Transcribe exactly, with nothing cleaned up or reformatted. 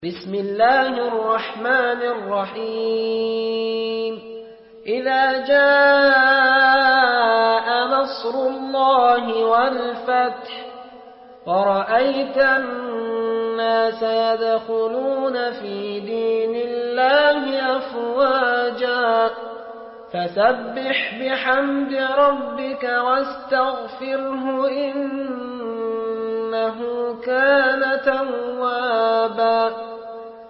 بسم الله الرحمن الرحيم إذا جاء نصر الله والفتح ورأيت الناس يدخلون في دين الله أفواجا فسبح بحمد ربك واستغفره إنه كان توابا